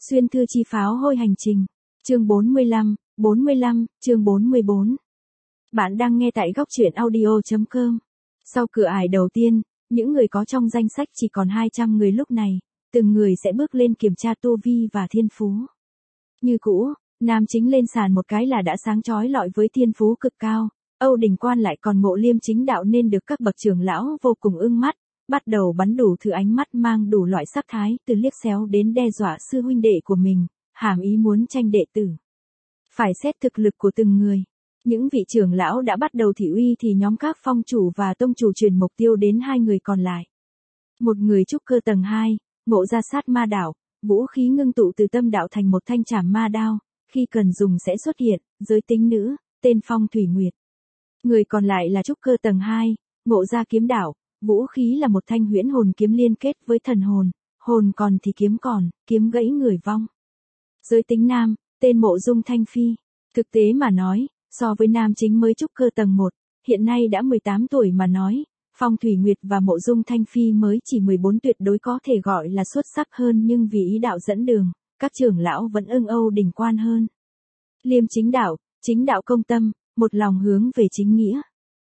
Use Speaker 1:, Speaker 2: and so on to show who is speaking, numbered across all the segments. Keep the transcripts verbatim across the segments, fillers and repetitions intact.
Speaker 1: Xuyên thư chi pháo hôi hành trình. Chương bốn mươi lăm, bốn mươi lăm, chương bốn mươi bốn. Bạn đang nghe tại góc truyện audio chấm com. Sau cửa ải đầu tiên, những người có trong danh sách chỉ còn hai trăm người lúc này, từng người sẽ bước lên kiểm tra tu vi và thiên phú. Như cũ, nam chính lên sàn một cái là đã sáng chói lọi với thiên phú cực cao, Âu Đình Quan lại còn ngộ liêm chính đạo nên được các bậc trưởng lão vô cùng ưng mắt, bắt đầu bắn đủ thứ ánh mắt mang đủ loại sắc thái, từ liếc xéo đến đe dọa sư huynh đệ của mình, hàm ý muốn tranh đệ tử. Phải xét thực lực của từng người. Những vị trưởng lão đã bắt đầu thị uy thì nhóm các phong chủ và tông chủ truyền mục tiêu đến hai người còn lại. Một người trúc cơ tầng hai, ngộ ra sát ma đạo, vũ khí ngưng tụ từ tâm đạo thành một thanh trảm ma đao, khi cần dùng sẽ xuất hiện, giới tính nữ, tên Phong Thủy Nguyệt. Người còn lại là trúc cơ tầng hai, ngộ ra kiếm đạo, vũ khí là một thanh huyễn hồn kiếm liên kết với thần hồn, hồn còn thì kiếm còn, kiếm gãy người vong. Giới tính nam, tên Mộ Dung Thanh Phi. Thực tế mà nói, so với nam chính mới trúc cơ tầng một, hiện nay đã mười tám tuổi mà nói, Phong Thủy Nguyệt và Mộ Dung Thanh Phi mới chỉ mười bốn tuyệt đối có thể gọi là xuất sắc hơn, nhưng vì ý đạo dẫn đường, các trưởng lão vẫn ưng Âu Đình Quan hơn. Liêm chính đạo, chính đạo công tâm, một lòng hướng về chính nghĩa.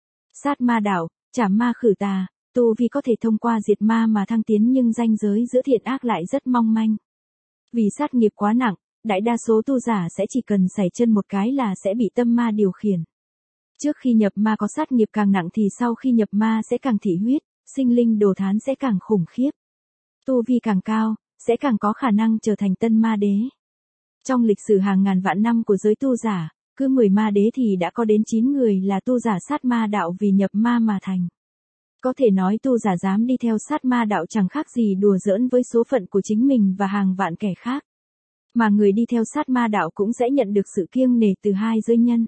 Speaker 1: Sát ma đạo, trảm ma khử tà, tu vi có thể thông qua diệt ma mà thăng tiến, nhưng ranh giới giữa thiện ác lại rất mong manh. Vì sát nghiệp quá nặng, đại đa số tu giả sẽ chỉ cần sẩy chân một cái là sẽ bị tâm ma điều khiển. Trước khi nhập ma có sát nghiệp càng nặng thì sau khi nhập ma sẽ càng thị huyết, sinh linh đồ thán sẽ càng khủng khiếp. Tu vi càng cao, sẽ càng có khả năng trở thành tân ma đế. Trong lịch sử hàng ngàn vạn năm của giới tu giả, cứ mười ma đế thì đã có đến chín người là tu giả sát ma đạo vì nhập ma mà thành. Có thể nói tu giả dám đi theo sát ma đạo chẳng khác gì đùa giỡn với số phận của chính mình và hàng vạn kẻ khác. Mà người đi theo sát ma đạo cũng sẽ nhận được sự kiêng nể từ hai giới nhân.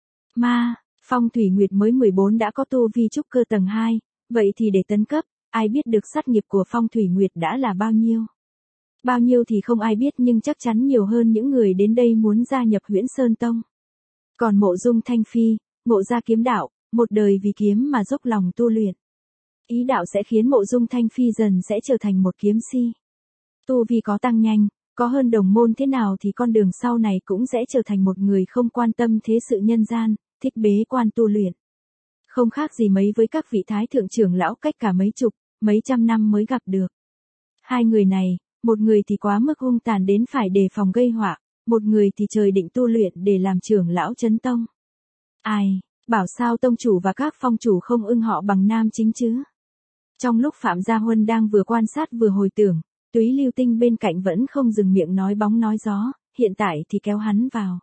Speaker 1: Ma, Phong Thủy Nguyệt mới mười bốn đã có tu vi trúc cơ tầng hai, vậy thì để tấn cấp, ai biết được sát nghiệp của Phong Thủy Nguyệt đã là bao nhiêu? Bao nhiêu thì không ai biết, nhưng chắc chắn nhiều hơn những người đến đây muốn gia nhập Huyễn Sơn Tông. Còn Mộ Dung Thanh Phi, ngộ ra kiếm đạo, một đời vì kiếm mà dốc lòng tu luyện. Ý đạo sẽ khiến Mộ Dung Thanh Phi dần sẽ trở thành một kiếm si. Tu vi có tăng nhanh, có hơn đồng môn thế nào thì con đường sau này cũng sẽ trở thành một người không quan tâm thế sự nhân gian, thích bế quan tu luyện. Không khác gì mấy với các vị thái thượng trưởng lão cách cả mấy chục, mấy trăm năm mới gặp được. Hai người này, một người thì quá mức hung tàn đến phải đề phòng gây họa, một người thì trời định tu luyện để làm trưởng lão chấn tông. Ai, bảo sao tông chủ và các phong chủ không ưng họ bằng nam chính chứ? Trong lúc Phạm Gia Huân đang vừa quan sát vừa hồi tưởng, Túy Lưu Tinh bên cạnh vẫn không dừng miệng nói bóng nói gió, hiện tại thì kéo hắn vào.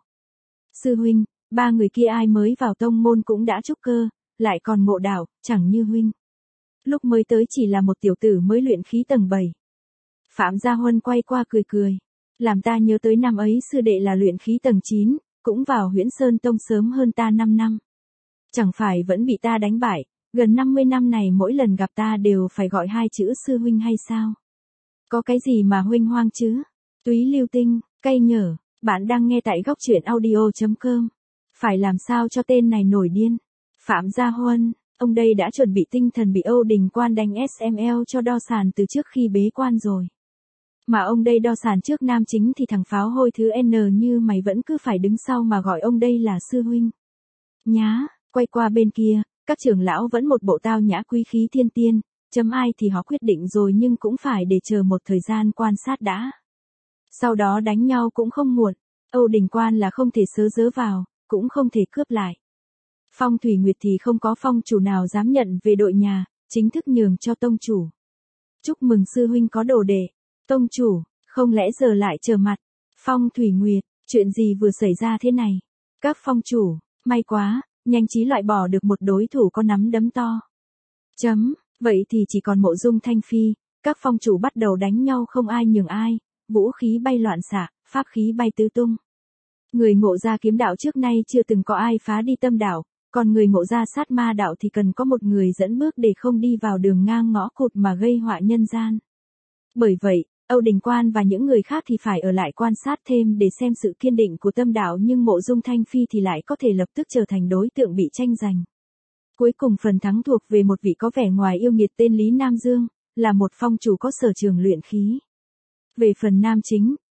Speaker 1: Sư huynh, ba người kia ai mới vào tông môn cũng đã trúc cơ, lại còn ngộ đạo, chẳng như huynh. Lúc mới tới chỉ là một tiểu tử mới luyện khí tầng bảy. Phạm Gia Huân quay qua cười cười, làm ta nhớ tới năm ấy sư đệ là luyện khí tầng chín, cũng vào Huyễn Sơn Tông sớm hơn ta năm năm. Chẳng phải vẫn bị ta đánh bại, gần năm mươi năm này mỗi lần gặp ta đều phải gọi hai chữ sư huynh hay sao? Có cái gì mà huynh hoang chứ? Túy Lưu Tinh, cay nhở, bạn đang nghe tại góc truyện audio chấm com. Phải làm sao cho tên này nổi điên? Phạm Gia Huân, ông đây đã chuẩn bị tinh thần bị Âu Đình Quan đánh ét em lờ cho đo sàn từ trước khi bế quan rồi. Mà ông đây đo sàn trước nam chính thì thằng pháo hôi thứ N như mày vẫn cứ phải đứng sau mà gọi ông đây là sư huynh. Nhá, quay qua bên kia, các trưởng lão vẫn một bộ tao nhã quý khí thiên tiên, chấm ai thì họ quyết định rồi, nhưng cũng phải để chờ một thời gian quan sát đã. Sau đó đánh nhau cũng không muộn, Âu Đình Quan là không thể sớ dớ vào, cũng không thể cướp lại. Phong Thủy Nguyệt thì không có phong chủ nào dám nhận về đội nhà, chính thức nhường cho tông chủ. Chúc mừng sư huynh có đồ đệ. Tông chủ, không lẽ giờ lại trở mặt? Phong Thủy Nguyệt, chuyện gì vừa xảy ra thế này? Các phong chủ, may quá, nhanh trí loại bỏ được một đối thủ có nắm đấm to. Chấm, vậy thì chỉ còn Mộ Dung Thanh Phi, các phong chủ bắt đầu đánh nhau không ai nhường ai, vũ khí bay loạn xạ, pháp khí bay tứ tung. Người ngộ ra kiếm đạo trước nay chưa từng có ai phá đi tâm đạo, còn người ngộ ra sát ma đạo thì cần có một người dẫn bước để không đi vào đường ngang ngõ cụt mà gây họa nhân gian. Bởi vậy, Âu Đình Quan và những người khác thì phải ở lại quan sát thêm để xem sự kiên định của tâm đạo, nhưng Mộ Dung Thanh Phi thì lại có thể lập tức trở thành đối tượng bị tranh giành. Cuối cùng phần thắng thuộc về một vị có vẻ ngoài yêu nghiệt tên Lý Nam Dương, là một phong chủ có sở trường luyện khí. Về phần nam chính,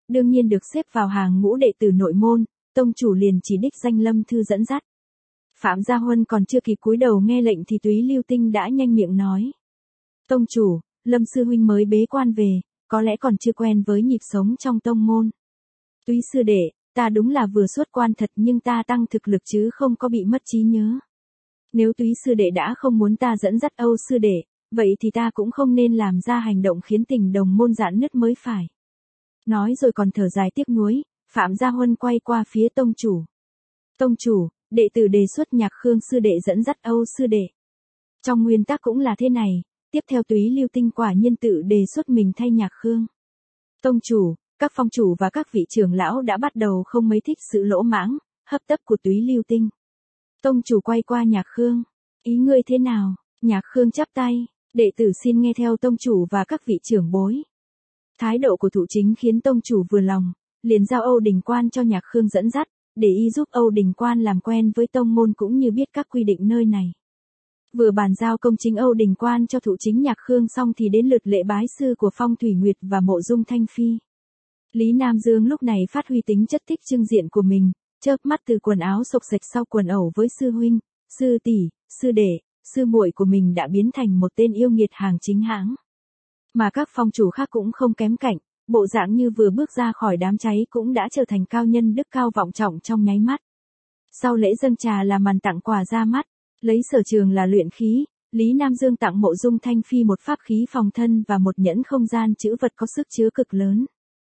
Speaker 1: đương nhiên được xếp vào hàng ngũ đệ tử nội môn, tông chủ liền chỉ đích danh Lâm Thư dẫn dắt. Phạm Gia Huân còn chưa kịp cúi đầu nghe lệnh thì Túy Lưu Tinh đã nhanh miệng nói. Tông chủ, Lâm sư huynh mới bế quan về, có lẽ còn chưa quen với nhịp sống trong tông môn. Túy sư đệ, ta đúng là vừa xuất quan thật nhưng ta tăng thực lực chứ không có bị mất trí nhớ. Nếu Túy sư đệ đã không muốn ta dẫn dắt Âu sư đệ, vậy thì ta cũng không nên làm ra hành động khiến tình đồng môn rạn nứt mới phải. Nói rồi còn thở dài tiếc nuối, Phạm Gia Huân quay qua phía tông chủ. Tông chủ, đệ tử đề xuất Nhạc Khương sư đệ dẫn dắt Âu sư đệ. Trong nguyên tắc cũng là thế này, tiếp theo Túy Lưu Tinh quả nhiên tự đề xuất mình thay Nhạc Khương. Tông chủ, các phong chủ và các vị trưởng lão đã bắt đầu không mấy thích sự lỗ mãng, hấp tấp của Túy Lưu Tinh. Tông chủ quay qua Nhạc Khương, ý ngươi thế nào? Nhạc Khương chắp tay, đệ tử xin nghe theo tông chủ và các vị trưởng bối. Thái độ của Thụ Chính khiến tông chủ vừa lòng, liền giao Âu Đình Quan cho Nhạc Khương dẫn dắt, để y giúp Âu Đình Quan làm quen với tông môn cũng như biết các quy định nơi này. Vừa bàn giao công chính Âu Đình Quan cho Thụ Chính Nhạc Khương xong thì đến lượt lễ bái sư của Phong Thủy Nguyệt và Mộ Dung Thanh Phi. Lý Nam Dương lúc này phát huy tính chất thích trưng diện của mình, chớp mắt từ quần áo xộc xệch sau quần ẩu với sư huynh, sư tỷ, sư đệ, sư muội của mình đã biến thành một tên yêu nghiệt hàng chính hãng. Mà các phong chủ khác cũng không kém cạnh, bộ dạng như vừa bước ra khỏi đám cháy cũng đã trở thành cao nhân đức cao vọng trọng trong nháy mắt. Sau lễ dâng trà là màn tặng quà ra mắt, lấy sở trường là luyện khí, Lý Nam Dương tặng Mộ Dung Thanh Phi một pháp khí phòng thân và một nhẫn không gian trữ vật có sức chứa cực lớn.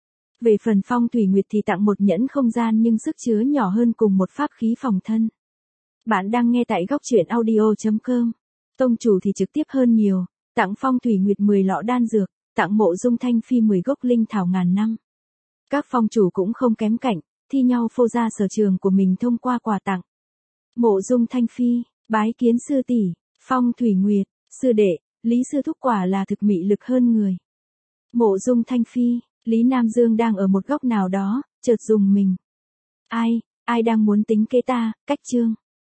Speaker 1: Về phần Phong Thủy Nguyệt thì tặng một nhẫn không gian nhưng sức chứa nhỏ hơn cùng một pháp khí phòng thân. Bạn đang nghe tại góc truyện audio chấm com. Tông chủ thì trực tiếp hơn nhiều, tặng Phong Thủy Nguyệt mười lọ đan dược, tặng Mộ Dung Thanh Phi mười gốc linh thảo ngàn năm. Các phong chủ cũng không kém cạnh, thi nhau phô ra sở trường của mình thông qua quà tặng. Mộ Dung Thanh Phi, bái kiến sư tỷ. Phong Thủy Nguyệt, sư đệ, Lý sư thúc quả là thực mị lực hơn người. Mộ Dung Thanh Phi, Lý Nam Dương đang ở một góc nào đó, chợt dùng mình. Ai, ai đang muốn tính kế ta, cách chương.